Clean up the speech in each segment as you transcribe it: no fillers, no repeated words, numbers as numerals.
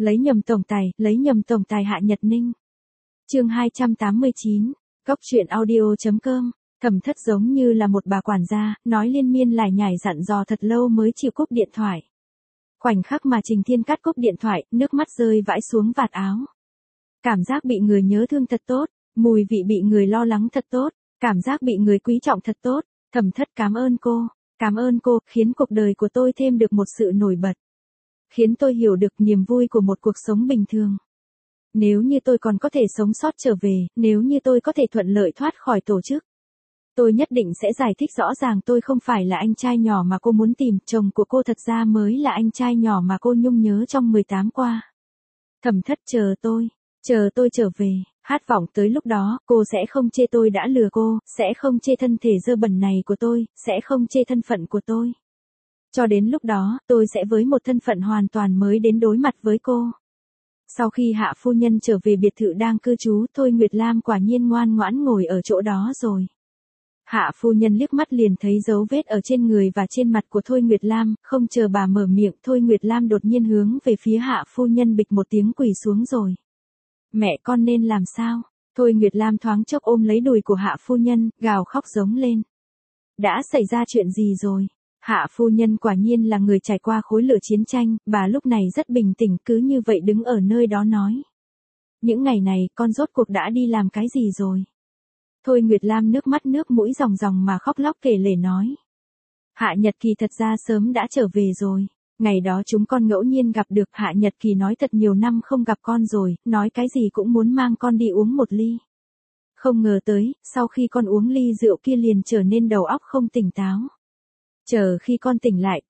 lấy nhầm tổng tài Hạ Nhật Ninh. Chương 289, Góc truyện audio.com. Thẩm Thất giống như là một bà quản gia, nói liên miên lải nhải dặn dò thật lâu mới chịu cúp điện thoại. Khoảnh khắc mà Trình Thiên cắt cúp điện thoại, nước mắt rơi vãi xuống vạt áo. Cảm giác bị người nhớ thương thật tốt, mùi vị bị người lo lắng thật tốt, cảm giác bị người quý trọng thật tốt. Thẩm Thất cảm ơn cô, khiến cuộc đời của tôi thêm được một sự nổi bật. Khiến tôi hiểu được niềm vui của một cuộc sống bình thường. Nếu như tôi còn có thể sống sót trở về, nếu như tôi có thể thuận lợi thoát khỏi tổ chức, tôi nhất định sẽ giải thích rõ ràng tôi không phải là anh trai nhỏ mà cô muốn tìm, chồng của cô thật ra mới là anh trai nhỏ mà cô nhung nhớ trong 18 qua. Thẩm Thất chờ tôi trở về, khát vọng tới lúc đó, cô sẽ không chê tôi đã lừa cô, sẽ không chê thân thể dơ bẩn này của tôi, sẽ không chê thân phận của tôi. Cho đến lúc đó, tôi sẽ với một thân phận hoàn toàn mới đến đối mặt với cô. Sau khi Hạ phu nhân trở về biệt thự đang cư trú, Thôi Nguyệt Lam quả nhiên ngoan ngoãn ngồi ở chỗ đó rồi. Hạ phu nhân liếc mắt liền thấy dấu vết ở trên người và trên mặt của Thôi Nguyệt Lam, không chờ bà mở miệng, Thôi Nguyệt Lam đột nhiên hướng về phía Hạ phu nhân bịch một tiếng quỳ xuống rồi. Mẹ con nên làm sao? Thôi Nguyệt Lam thoáng chốc ôm lấy đùi của Hạ phu nhân, gào khóc giống lên. Đã xảy ra chuyện gì rồi? Hạ phu nhân quả nhiên là người trải qua khối lửa chiến tranh, bà lúc này rất bình tĩnh, cứ như vậy đứng ở nơi đó nói. Những ngày này, con rốt cuộc đã đi làm cái gì rồi? Thôi Nguyệt Lam nước mắt nước mũi ròng ròng mà khóc lóc kể lể nói. Hạ Nhật Kỳ thật ra sớm đã trở về rồi. Ngày đó chúng con ngẫu nhiên gặp được, Hạ Nhật Kỳ nói thật nhiều năm không gặp con rồi, nói cái gì cũng muốn mang con đi uống một ly. Không ngờ tới, sau khi con uống ly rượu kia liền trở nên đầu óc không tỉnh táo. Chờ khi con tỉnh lại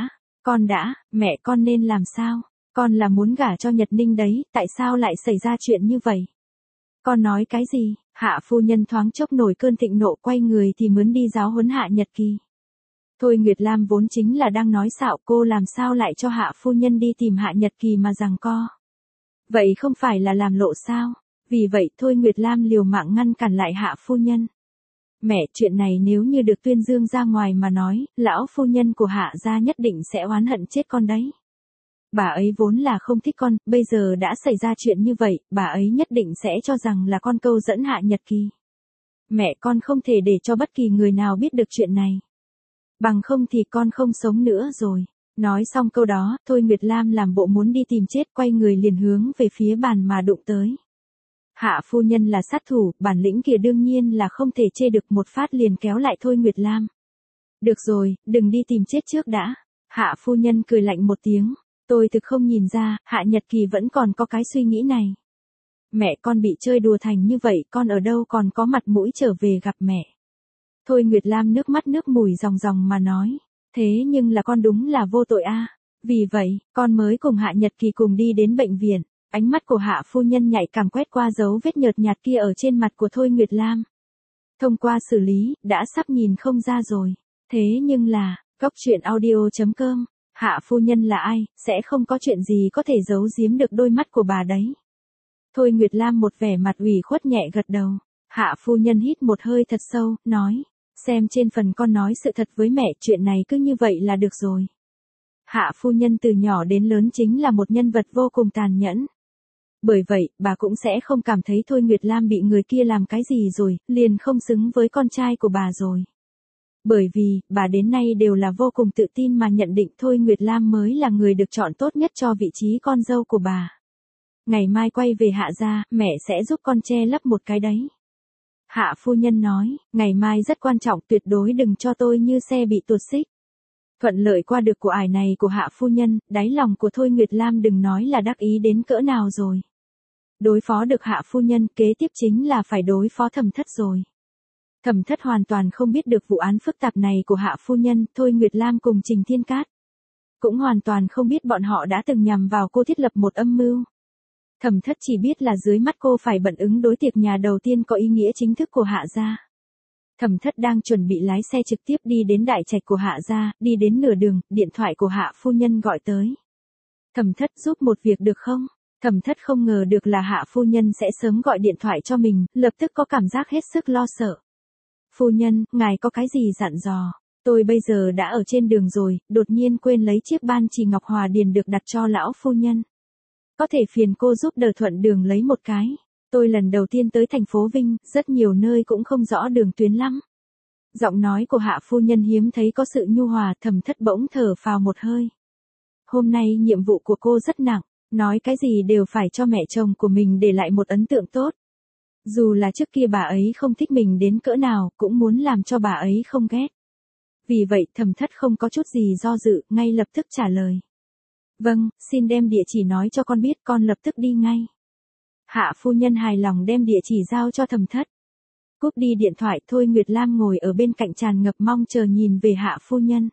con đã, mẹ con nên làm sao? Con là muốn gả cho Nhật Ninh đấy, tại sao lại xảy ra chuyện như vậy? Con nói cái gì? Hạ phu nhân thoáng chốc nổi cơn thịnh nộ, quay người thì muốn đi giáo huấn Hạ Nhật Kỳ. Thôi Nguyệt Lam vốn chính là đang nói xạo, cô làm sao lại cho Hạ phu nhân đi tìm Hạ Nhật Kỳ mà giằng co? Vậy không phải là làm lộ sao? Vì vậy Thôi Nguyệt Lam liều mạng ngăn cản lại Hạ phu nhân. Mẹ, chuyện này nếu như được tuyên dương ra ngoài mà nói, lão phu nhân của Hạ gia nhất định sẽ oán hận chết con đấy. Bà ấy vốn là không thích con, bây giờ đã xảy ra chuyện như vậy, bà ấy nhất định sẽ cho rằng là con câu dẫn Hạ Nhật Kỳ. Mẹ, con không thể để cho bất kỳ người nào biết được chuyện này. Bằng không thì con không sống nữa rồi. Nói xong câu đó, Thôi Nguyệt Lam làm bộ muốn đi tìm chết, quay người liền hướng về phía bàn mà đụng tới. Hạ phu nhân là sát thủ, bản lĩnh kia đương nhiên là không thể chê được, một phát liền kéo lại Thôi Nguyệt Lam. Được rồi, đừng đi tìm chết trước đã. Hạ phu nhân cười lạnh một tiếng. Tôi thực không nhìn ra, Hạ Nhật Kỳ vẫn còn có cái suy nghĩ này. Mẹ con bị chơi đùa thành như vậy, con ở đâu còn có mặt mũi trở về gặp mẹ. Thôi Nguyệt Lam nước mắt nước mũi ròng ròng mà nói. Thế nhưng là con đúng là vô tội a. Vì vậy, con mới cùng Hạ Nhật Kỳ cùng đi đến bệnh viện. Ánh mắt của Hạ phu nhân nhạy cảm quét qua dấu vết nhợt nhạt kia ở trên mặt của Thôi Nguyệt Lam. Thông qua xử lý, đã sắp nhìn không ra rồi. Thế nhưng là, Góc truyện audio.com, Hạ phu nhân là ai, sẽ không có chuyện gì có thể giấu giếm được đôi mắt của bà đấy. Thôi Nguyệt Lam một vẻ mặt ủy khuất nhẹ gật đầu. Hạ phu nhân hít một hơi thật sâu, nói. Xem trên phần con nói sự thật với mẹ, chuyện này cứ như vậy là được rồi. Hạ phu nhân từ nhỏ đến lớn chính là một nhân vật vô cùng tàn nhẫn. Bởi vậy, bà cũng sẽ không cảm thấy Thôi Nguyệt Lam bị người kia làm cái gì rồi, liền không xứng với con trai của bà rồi. Bởi vì, bà đến nay đều là vô cùng tự tin mà nhận định Thôi Nguyệt Lam mới là người được chọn tốt nhất cho vị trí con dâu của bà. Ngày mai quay về Hạ gia, mẹ sẽ giúp con che lấp một cái đấy. Hạ phu nhân nói, ngày mai rất quan trọng, tuyệt đối đừng cho tôi như xe bị tuột xích. Thuận lợi qua được của ải này của Hạ phu nhân, đáy lòng của Thôi Nguyệt Lam đừng nói là đắc ý đến cỡ nào rồi. Đối phó được Hạ phu nhân, kế tiếp chính là phải đối phó Thẩm Thất rồi. Thẩm Thất hoàn toàn không biết được vụ án phức tạp này của Hạ phu nhân, Thôi Nguyệt Lam cùng Trình Thiên Cát. Cũng hoàn toàn không biết bọn họ đã từng nhằm vào cô thiết lập một âm mưu. Thẩm Thất chỉ biết là dưới mắt cô phải bận ứng đối tiệc nhà đầu tiên có ý nghĩa chính thức của Hạ gia. Thẩm Thất đang chuẩn bị lái xe trực tiếp đi đến đại trạch của Hạ gia, đi đến nửa đường, điện thoại của Hạ phu nhân gọi tới. Thẩm Thất giúp một việc được không? Thẩm Thất không ngờ được là Hạ phu nhân sẽ sớm gọi điện thoại cho mình, lập tức có cảm giác hết sức lo sợ. Phu nhân, ngài có cái gì dặn dò? Tôi bây giờ đã ở trên đường rồi, đột nhiên quên lấy chiếc ban chì ngọc hòa điền được đặt cho lão phu nhân. Có thể phiền cô giúp đỡ thuận đường lấy một cái. Tôi lần đầu tiên tới thành phố Vinh, rất nhiều nơi cũng không rõ đường tuyến lắm. Giọng nói của Hạ phu nhân hiếm thấy có sự nhu hòa, Thẩm Thất bỗng thở phào một hơi. Hôm nay nhiệm vụ của cô rất nặng, nói cái gì đều phải cho mẹ chồng của mình để lại một ấn tượng tốt. Dù là trước kia bà ấy không thích mình đến cỡ nào, cũng muốn làm cho bà ấy không ghét. Vì vậy Thẩm Thất không có chút gì do dự, ngay lập tức trả lời. Vâng, xin đem địa chỉ nói cho con biết, con lập tức đi ngay. Hạ phu nhân hài lòng đem địa chỉ giao cho Thẩm Thất. Cúp đi điện thoại, Thôi Nguyệt Lam ngồi ở bên cạnh tràn ngập mong chờ nhìn về Hạ phu nhân.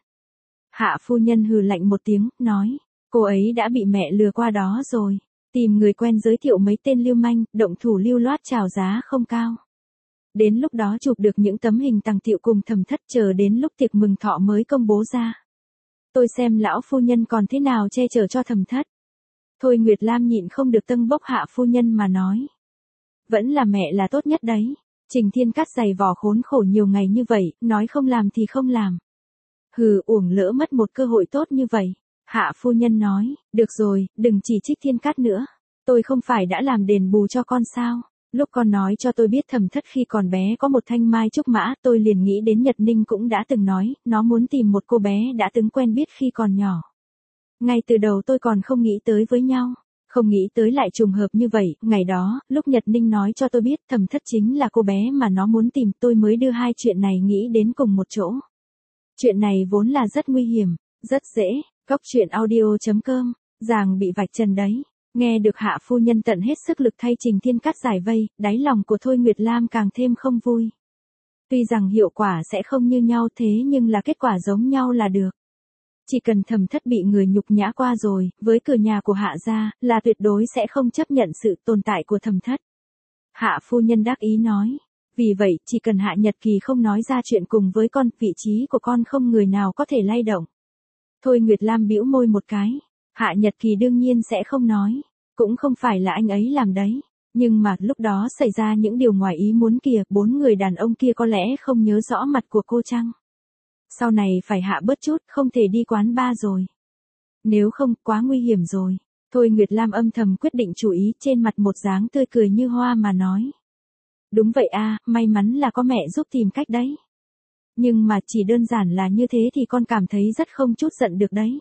Hạ phu nhân hừ lạnh một tiếng, nói, cô ấy đã bị mẹ lừa qua đó rồi, tìm người quen giới thiệu mấy tên lưu manh, động thủ lưu loát chào giá không cao. Đến lúc đó chụp được những tấm hình tàng tiệu cùng Thẩm Thất, chờ đến lúc tiệc mừng thọ mới công bố ra. Tôi xem lão phu nhân còn thế nào che chở cho Thẩm Thất. Thôi Nguyệt Lam nhịn không được tâng bốc Hạ phu nhân mà nói. Vẫn là mẹ là tốt nhất đấy. Trình Thiên Cát dày vò khốn khổ nhiều ngày như vậy, nói không làm thì không làm. Hừ, uổng lỡ mất một cơ hội tốt như vậy. Hạ phu nhân nói, được rồi, đừng chỉ trích Thiên Cát nữa. Tôi không phải đã làm đền bù cho con sao? Lúc con nói cho tôi biết Thẩm Thất khi còn bé có một thanh mai trúc mã, tôi liền nghĩ đến Nhật Ninh cũng đã từng nói, nó muốn tìm một cô bé đã từng quen biết khi còn nhỏ. Ngay từ đầu tôi còn không nghĩ tới với nhau. Không nghĩ tới lại trùng hợp như vậy, ngày đó, lúc Nhật Ninh nói cho tôi biết Thẩm Thất chính là cô bé mà nó muốn tìm, tôi mới đưa hai chuyện này nghĩ đến cùng một chỗ. Chuyện này vốn là rất nguy hiểm, rất dễ, coctruyện.audio.com, Giàng bị vạch trần đấy. Nghe được Hạ phu nhân tận hết sức lực thay Trình Thiên Cát giải vây, đáy lòng của Thôi Nguyệt Lam càng thêm không vui. Tuy rằng hiệu quả sẽ không như nhau thế nhưng là kết quả giống nhau là được. Chỉ cần Thẩm Thất bị người nhục nhã qua rồi, với cửa nhà của Hạ gia, là tuyệt đối sẽ không chấp nhận sự tồn tại của Thẩm Thất. Hạ phu nhân đắc ý nói. Vì vậy, chỉ cần Hạ Nhật Kỳ không nói ra chuyện cùng với con, vị trí của con không người nào có thể lay động. Thôi Nguyệt Lam bĩu môi một cái. Hạ Nhật Kỳ đương nhiên sẽ không nói. Cũng không phải là anh ấy làm đấy. Nhưng mà lúc đó xảy ra những điều ngoài ý muốn kìa, 4 người đàn ông kia có lẽ không nhớ rõ mặt của cô chăng? Sau này phải hạ bớt chút, không thể đi quán bar rồi. Nếu không, quá nguy hiểm rồi. Thôi Nguyệt Lam âm thầm quyết định chủ ý, trên mặt một dáng tươi cười như hoa mà nói. Đúng vậy a, may mắn là có mẹ giúp tìm cách đấy. Nhưng mà chỉ đơn giản là như thế thì con cảm thấy rất không chút giận được đấy.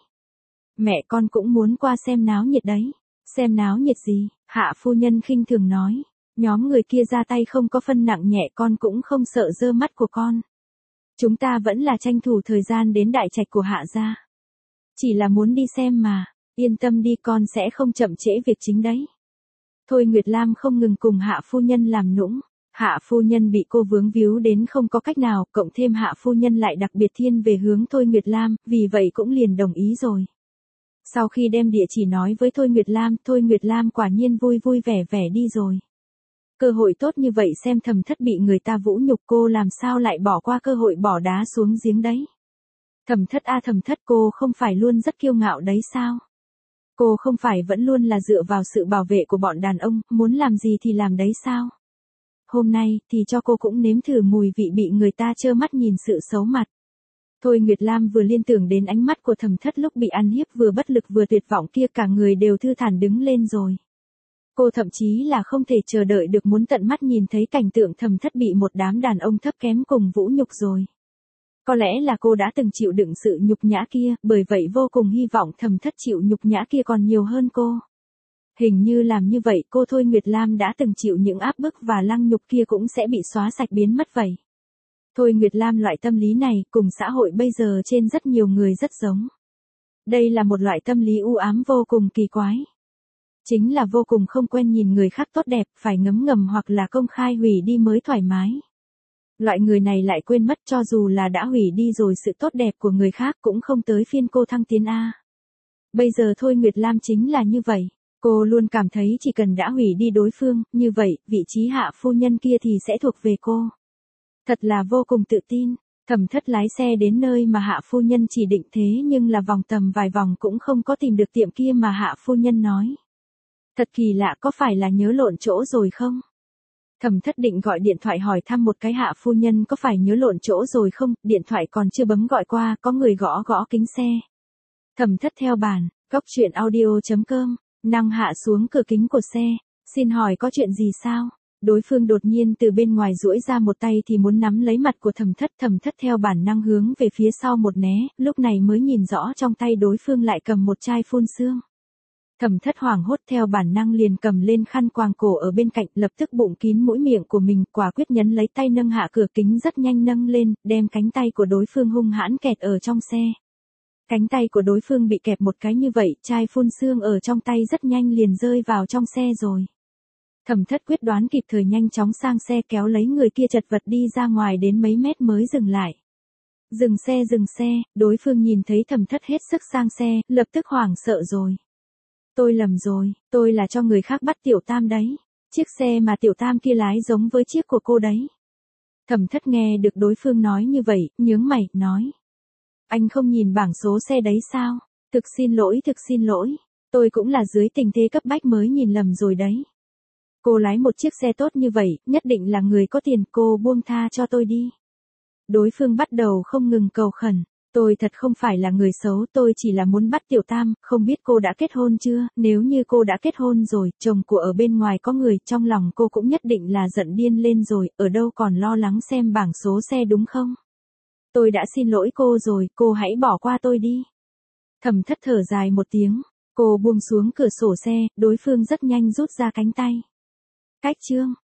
Mẹ con cũng muốn qua xem náo nhiệt đấy. Xem náo nhiệt gì? Hạ phu nhân khinh thường nói. Nhóm người kia ra tay không có phân nặng nhẹ, con cũng không sợ dơ mắt của con. Chúng ta vẫn là tranh thủ thời gian đến đại trạch của Hạ gia. Chỉ là muốn đi xem mà, yên tâm đi, con sẽ không chậm trễ việc chính đấy. Thôi Nguyệt Lam không ngừng cùng Hạ phu nhân làm nũng. Hạ phu nhân bị cô vướng víu đến không có cách nào, cộng thêm Hạ phu nhân lại đặc biệt thiên về hướng Thôi Nguyệt Lam, vì vậy cũng liền đồng ý rồi. Sau khi đem địa chỉ nói với Thôi Nguyệt Lam quả nhiên vui vui vẻ vẻ đi rồi. Cơ hội tốt như vậy xem Thẩm Thất bị người ta vũ nhục, cô làm sao lại bỏ qua cơ hội bỏ đá xuống giếng đấy. Thẩm Thất a Thẩm Thất, cô không phải luôn rất kiêu ngạo đấy sao? Cô không phải vẫn luôn là dựa vào sự bảo vệ của bọn đàn ông, muốn làm gì thì làm đấy sao? Hôm nay thì cho cô cũng nếm thử mùi vị bị người ta trơ mắt nhìn sự xấu mặt. Thôi Nguyệt Lam vừa liên tưởng đến ánh mắt của Thẩm Thất lúc bị ăn hiếp, vừa bất lực vừa tuyệt vọng kia, cả người đều thư thản đứng lên rồi. Cô thậm chí là không thể chờ đợi được muốn tận mắt nhìn thấy cảnh tượng Thẩm Thất bị một đám đàn ông thấp kém cùng vũ nhục rồi. Có lẽ là cô đã từng chịu đựng sự nhục nhã kia, bởi vậy vô cùng hy vọng Thẩm Thất chịu nhục nhã kia còn nhiều hơn cô. Hình như làm như vậy cô Thôi Nguyệt Lam đã từng chịu những áp bức và lăng nhục kia cũng sẽ bị xóa sạch biến mất vậy. Thôi Nguyệt Lam loại tâm lý này cùng xã hội bây giờ trên rất nhiều người rất giống. Đây là một loại tâm lý u ám vô cùng kỳ quái. Chính là vô cùng không quen nhìn người khác tốt đẹp, phải ngấm ngầm hoặc là công khai hủy đi mới thoải mái. Loại người này lại quên mất cho dù là đã hủy đi rồi sự tốt đẹp của người khác cũng không tới phiên cô thăng tiến A. Bây giờ Thôi Nguyệt Lam chính là như vậy. Cô luôn cảm thấy chỉ cần đã hủy đi đối phương, như vậy, vị trí Hạ phu nhân kia thì sẽ thuộc về cô. Thật là vô cùng tự tin. Thẩm Thất lái xe đến nơi mà Hạ phu nhân chỉ định, thế nhưng là vòng tầm vài vòng cũng không có tìm được tiệm kia mà Hạ phu nhân nói. Thật kỳ lạ, có phải là nhớ lộn chỗ rồi không? Thẩm Thất định gọi điện thoại hỏi thăm một cái Hạ phu nhân có phải nhớ lộn chỗ rồi không, điện thoại còn chưa bấm gọi qua, có người gõ gõ kính xe. Thẩm Thất theo bàn, coctruyện.audio.com, Năng hạ xuống cửa kính của xe, xin hỏi có chuyện gì sao? Đối phương đột nhiên từ bên ngoài duỗi ra một tay thì muốn nắm lấy mặt của Thẩm Thất theo bản năng hướng về phía sau một né, lúc này mới nhìn rõ trong tay đối phương lại cầm một chai phun sương. Thẩm Thất hoảng hốt theo bản năng liền cầm lên khăn quàng cổ ở bên cạnh, lập tức bụng kín mũi miệng của mình, quả quyết nhấn lấy tay nâng hạ cửa kính rất nhanh nâng lên, đem cánh tay của đối phương hung hãn kẹt ở trong xe. Cánh tay của đối phương bị kẹp một cái như vậy, chai phun sương ở trong tay rất nhanh liền rơi vào trong xe rồi. Thẩm Thất quyết đoán kịp thời nhanh chóng sang xe kéo lấy người kia chật vật đi ra ngoài đến mấy mét mới dừng lại. Dừng xe, đối phương nhìn thấy Thẩm Thất hết sức sang xe, lập tức hoảng sợ rồi. Tôi lầm rồi, tôi là cho người khác bắt Tiểu Tam đấy. Chiếc xe mà Tiểu Tam kia lái giống với chiếc của cô đấy. Thẩm Thất nghe được đối phương nói như vậy, nhướng mày, nói. Anh không nhìn bảng số xe đấy sao? Thực xin lỗi. Tôi cũng là dưới tình thế cấp bách mới nhìn lầm rồi đấy. Cô lái một chiếc xe tốt như vậy, nhất định là người có tiền, cô buông tha cho tôi đi. Đối phương bắt đầu không ngừng cầu khẩn. Tôi thật không phải là người xấu, tôi chỉ là muốn bắt Tiểu Tam, không biết cô đã kết hôn chưa, nếu như cô đã kết hôn rồi, chồng của ở bên ngoài có người, trong lòng cô cũng nhất định là giận điên lên rồi, ở đâu còn lo lắng xem bảng số xe đúng không? Tôi đã xin lỗi cô rồi, cô hãy bỏ qua tôi đi. Thẩm Thất thở dài một tiếng, cô buông xuống cửa sổ xe, đối phương rất nhanh rút ra cánh tay. Cách chương